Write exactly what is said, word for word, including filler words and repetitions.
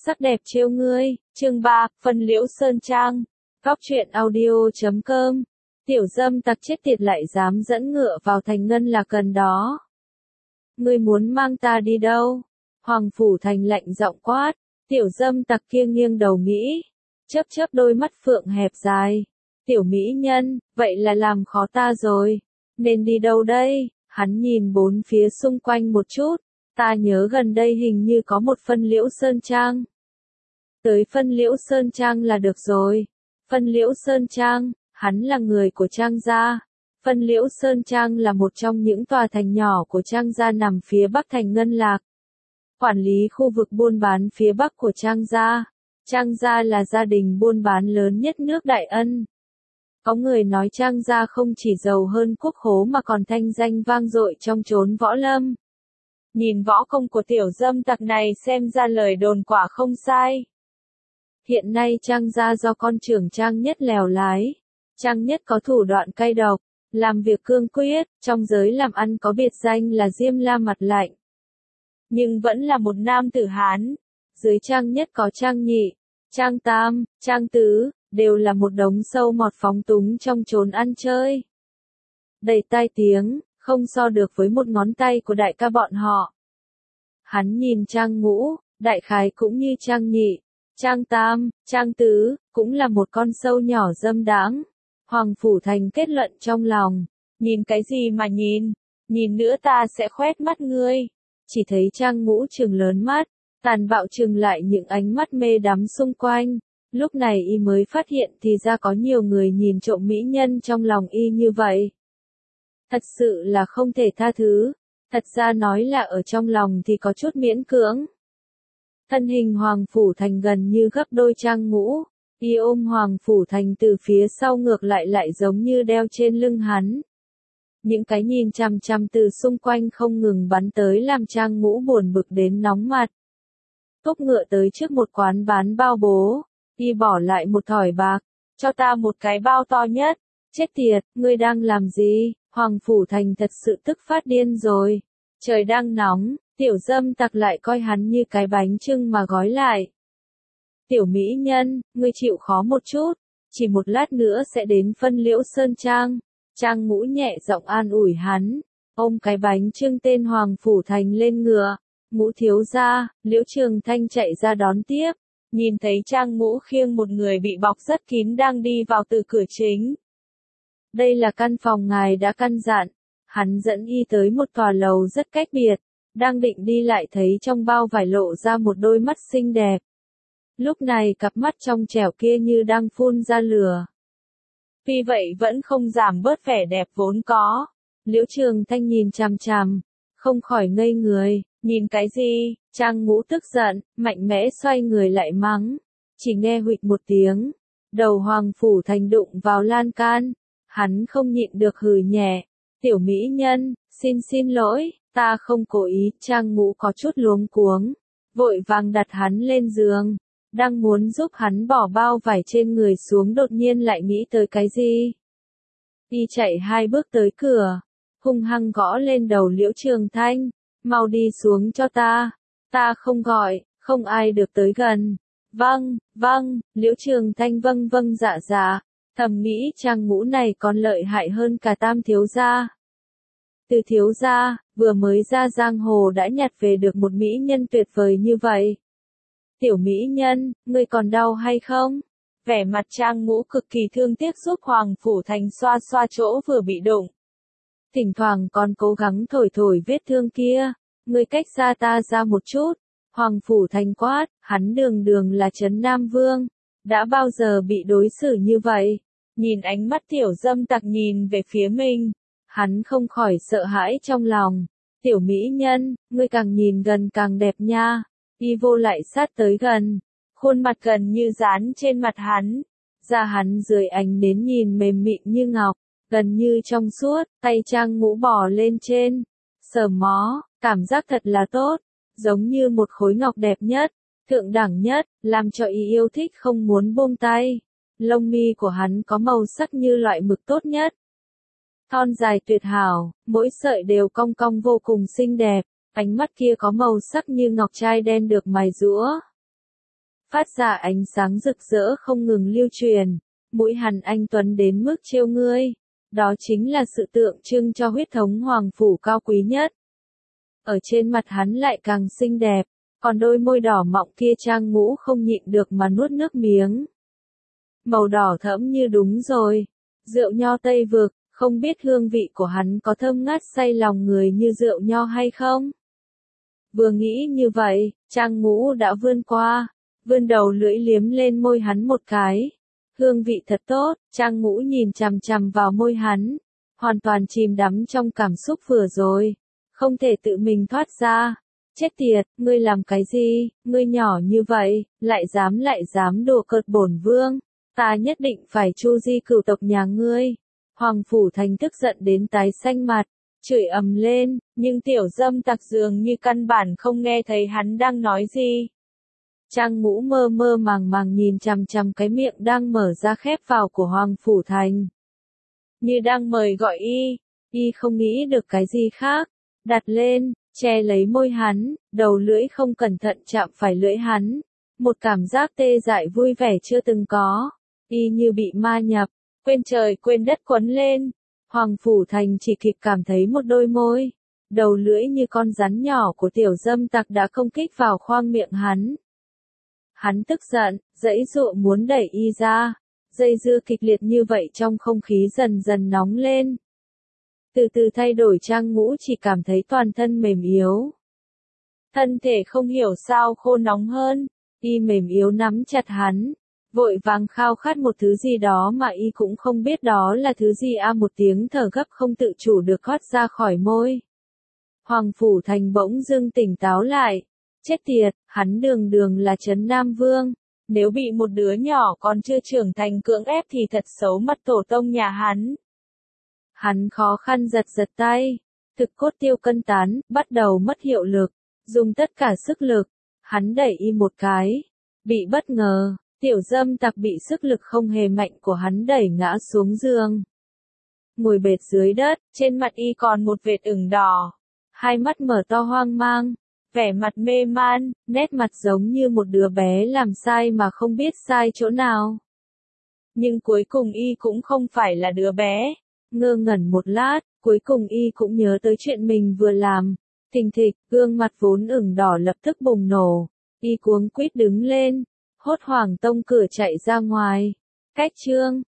Sắc đẹp trêu ngươi, chương ba, phân liễu sơn trang. Góc truyện audio chấm com. Tiểu dâm tặc chết tiệt lại dám dẫn ngựa vào thành ngân là cần đó. Ngươi muốn mang ta đi đâu? Hoàng Phủ Thành lạnh giọng quát. Tiểu dâm tặc kia nghiêng đầu nghĩ. Chớp chớp đôi mắt phượng hẹp dài. Tiểu mỹ nhân, vậy là làm khó ta rồi. Nên đi đâu đây? Hắn nhìn bốn phía xung quanh một chút. Ta nhớ gần đây hình như có một phân liễu sơn trang. Tới phân liễu sơn trang là được rồi. Phân liễu sơn trang, hắn là người của Trang gia. Phân liễu sơn trang là một trong những tòa thành nhỏ của Trang gia nằm phía bắc thành Ngân Lạc. Quản lý khu vực buôn bán phía bắc của Trang gia. Trang gia là gia đình buôn bán lớn nhất nước Đại Ân. Có người nói Trang gia không chỉ giàu hơn quốc khố mà còn thanh danh vang dội trong chốn võ lâm. Nhìn võ công của tiểu dâm tặc này xem ra lời đồn quả không sai. Hiện nay Trang gia do con trưởng Trang Nhất lèo lái. Trang Nhất có thủ đoạn cay độc, làm việc cương quyết, trong giới làm ăn có biệt danh là Diêm La mặt lạnh. Nhưng vẫn là một nam tử Hán. Dưới Trang Nhất có Trang Nhị, Trang Tam, Trang Tứ, đều là một đống sâu mọt phóng túng trong chốn ăn chơi. Đầy tai tiếng, không so được với một ngón tay của đại ca bọn họ. Hắn nhìn Trang Ngũ, đại khái cũng như Trang Nhị, Trang Tam, Trang Tứ, cũng là một con sâu nhỏ dâm đãng. Hoàng Phủ Thành kết luận trong lòng, nhìn cái gì mà nhìn, nhìn nữa ta sẽ khoét mắt ngươi. Chỉ thấy Trang Ngũ trừng lớn mắt, tàn bạo trừng lại những ánh mắt mê đắm xung quanh. Lúc này y mới phát hiện thì ra có nhiều người nhìn trộm mỹ nhân trong lòng y như vậy. Thật sự là không thể tha thứ. Thật ra nói là ở trong lòng thì có chút miễn cưỡng. Thân hình Hoàng Phủ Thành gần như gấp đôi Trang Ngũ. Y ôm Hoàng Phủ Thành từ phía sau ngược lại lại giống như đeo trên lưng hắn. Những cái nhìn chằm chằm từ xung quanh không ngừng bắn tới làm Trang Ngũ buồn bực đến nóng mặt. Thúc ngựa tới trước một quán bán bao bố. Y bỏ lại một thỏi bạc. Cho ta một cái bao to nhất. Chết tiệt, ngươi đang làm gì? Hoàng Phủ Thành thật sự tức phát điên rồi. Trời đang nóng, tiểu dâm tặc lại coi hắn như cái bánh chưng mà gói lại. Tiểu mỹ nhân, ngươi chịu khó một chút, chỉ một lát nữa sẽ đến phân liễu sơn trang. Trang Ngũ nhẹ giọng an ủi hắn, ôm cái bánh chưng tên Hoàng Phủ Thành lên ngựa. Ngũ thiếu gia, Liễu Trường Thanh chạy ra đón tiếp, nhìn thấy Trang Ngũ khiêng một người bị bọc rất kín đang đi vào từ cửa chính. Đây là căn phòng ngài đã căn dặn. Hắn dẫn y tới một tòa lầu rất cách biệt, đang định đi lại thấy trong bao vải lộ ra một đôi mắt xinh đẹp. Lúc này cặp mắt trong trẻo kia như đang phun ra lửa. Vì vậy vẫn không giảm bớt vẻ đẹp vốn có. Liễu Trường Thanh nhìn chằm chằm, không khỏi ngây người, nhìn cái gì? Trang Ngũ tức giận, mạnh mẽ xoay người lại mắng. Chỉ nghe huỵch một tiếng, đầu Hoàng Phủ Thành đụng vào lan can. Hắn không nhịn được hừ nhẹ. Tiểu mỹ nhân, xin xin lỗi, ta không cố ý. Trang Ngũ có chút luống cuống, vội vàng đặt hắn lên giường. Đang muốn giúp hắn bỏ bao vải trên người xuống đột nhiên lại nghĩ tới cái gì. Y chạy hai bước tới cửa, hung hăng gõ lên đầu Liễu Trường Thanh. Mau đi xuống cho ta, ta không gọi, không ai được tới gần. Vâng, vâng, Liễu Trường Thanh vâng vâng dạ dạ. Thầm nghĩ Trang Ngũ này còn lợi hại hơn cả Tam thiếu gia. Từ thiếu gia, vừa mới ra giang hồ đã nhặt về được một mỹ nhân tuyệt vời như vậy. Tiểu mỹ nhân, ngươi còn đau hay không? Vẻ mặt Trang Ngũ cực kỳ thương tiếc giúp Hoàng Phủ Thành xoa xoa chỗ vừa bị đụng. Thỉnh thoảng còn cố gắng thổi thổi vết thương kia. Ngươi cách xa ta ra một chút. Hoàng Phủ Thành quát, hắn đường đường là Trấn Nam Vương. Đã bao giờ bị đối xử như vậy? Nhìn ánh mắt tiểu dâm tặc nhìn về phía mình, hắn không khỏi sợ hãi trong lòng. Tiểu mỹ nhân, ngươi càng nhìn gần càng đẹp nha. Y vô lại sát tới gần, khuôn mặt gần như dán trên mặt hắn. Da hắn dưới ánh nến nhìn mềm mịn như ngọc, gần như trong suốt. Tay Trang Ngũ bò lên trên, sờ mó, cảm giác thật là tốt, giống như một khối ngọc đẹp nhất, thượng đẳng nhất, làm cho y yêu thích không muốn buông tay. Lông mi của hắn có màu sắc như loại mực tốt nhất. Thon dài tuyệt hảo, mỗi sợi đều cong cong vô cùng xinh đẹp, ánh mắt kia có màu sắc như ngọc trai đen được mài giũa. phát ra ánh sáng rực rỡ không ngừng lưu truyền, mũi hắn anh tuấn đến mức trêu ngươi. Đó chính là sự tượng trưng cho huyết thống hoàng phủ cao quý nhất. Ở trên mặt hắn lại càng xinh đẹp, còn đôi môi đỏ mọng kia Trang Ngũ không nhịn được mà nuốt nước miếng. Màu đỏ thẫm như đúng rồi, rượu nho Tây Vực, không biết hương vị của hắn có thơm ngát say lòng người như rượu nho hay không? Vừa nghĩ như vậy, Trang Ngũ đã vươn qua, vươn đầu lưỡi liếm lên môi hắn một cái. Hương vị thật tốt, Trang Ngũ nhìn chằm chằm vào môi hắn, hoàn toàn chìm đắm trong cảm xúc vừa rồi, không thể tự mình thoát ra. Chết tiệt, ngươi làm cái gì, ngươi nhỏ như vậy, lại dám lại dám đùa cợt bổn vương, ta nhất định phải chu di cửu tộc nhà ngươi. Hoàng Phủ Thành tức giận đến tái xanh mặt, chửi ầm lên, nhưng tiểu dâm tặc dường như căn bản không nghe thấy hắn đang nói gì. Trang Ngũ mơ mơ màng màng nhìn chằm chằm cái miệng đang mở ra khép vào của Hoàng Phủ Thành. Như đang mời gọi y, y không nghĩ được cái gì khác, đặt lên, che lấy môi hắn, đầu lưỡi không cẩn thận chạm phải lưỡi hắn. Một cảm giác tê dại vui vẻ chưa từng có, y như bị ma nhập, quên trời quên đất quấn lên. Hoàng Phủ Thành chỉ kịp cảm thấy một đôi môi, đầu lưỡi như con rắn nhỏ của tiểu dâm tặc đã công kích vào khoang miệng hắn. Hắn tức giận, giãy giụa muốn đẩy y ra, dây dưa kịch liệt như vậy trong không khí dần dần nóng lên. Từ từ thay đổi Trang Ngũ chỉ cảm thấy toàn thân mềm yếu. Thân thể không hiểu sao khô nóng hơn, y mềm yếu nắm chặt hắn, vội vàng khao khát một thứ gì đó mà y cũng không biết đó là thứ gì. A một tiếng thở gấp không tự chủ được thoát ra khỏi môi. Hoàng Phủ Thành bỗng dưng tỉnh táo lại. Chết tiệt, hắn đường đường là Trấn Nam Vương, nếu bị một đứa nhỏ còn chưa trưởng thành cưỡng ép thì thật xấu mặt tổ tông nhà hắn. Hắn khó khăn giật giật tay, thực cốt tiêu cân tán, bắt đầu mất hiệu lực, dùng tất cả sức lực, hắn đẩy y một cái, bị bất ngờ, tiểu dâm tặc bị sức lực không hề mạnh của hắn đẩy ngã xuống giường. Ngồi bệt dưới đất, trên mặt y còn một vệt ửng đỏ, hai mắt mở to hoang mang, vẻ mặt mê man, nét mặt giống như một đứa bé làm sai mà không biết sai chỗ nào. Nhưng cuối cùng y cũng không phải là đứa bé. Ngơ ngẩn một lát, cuối cùng y cũng nhớ tới chuyện mình vừa làm. Thình thịch, gương mặt vốn ửng đỏ lập tức bùng nổ. Y cuống quýt đứng lên, hốt hoảng tông cửa chạy ra ngoài. Cách chương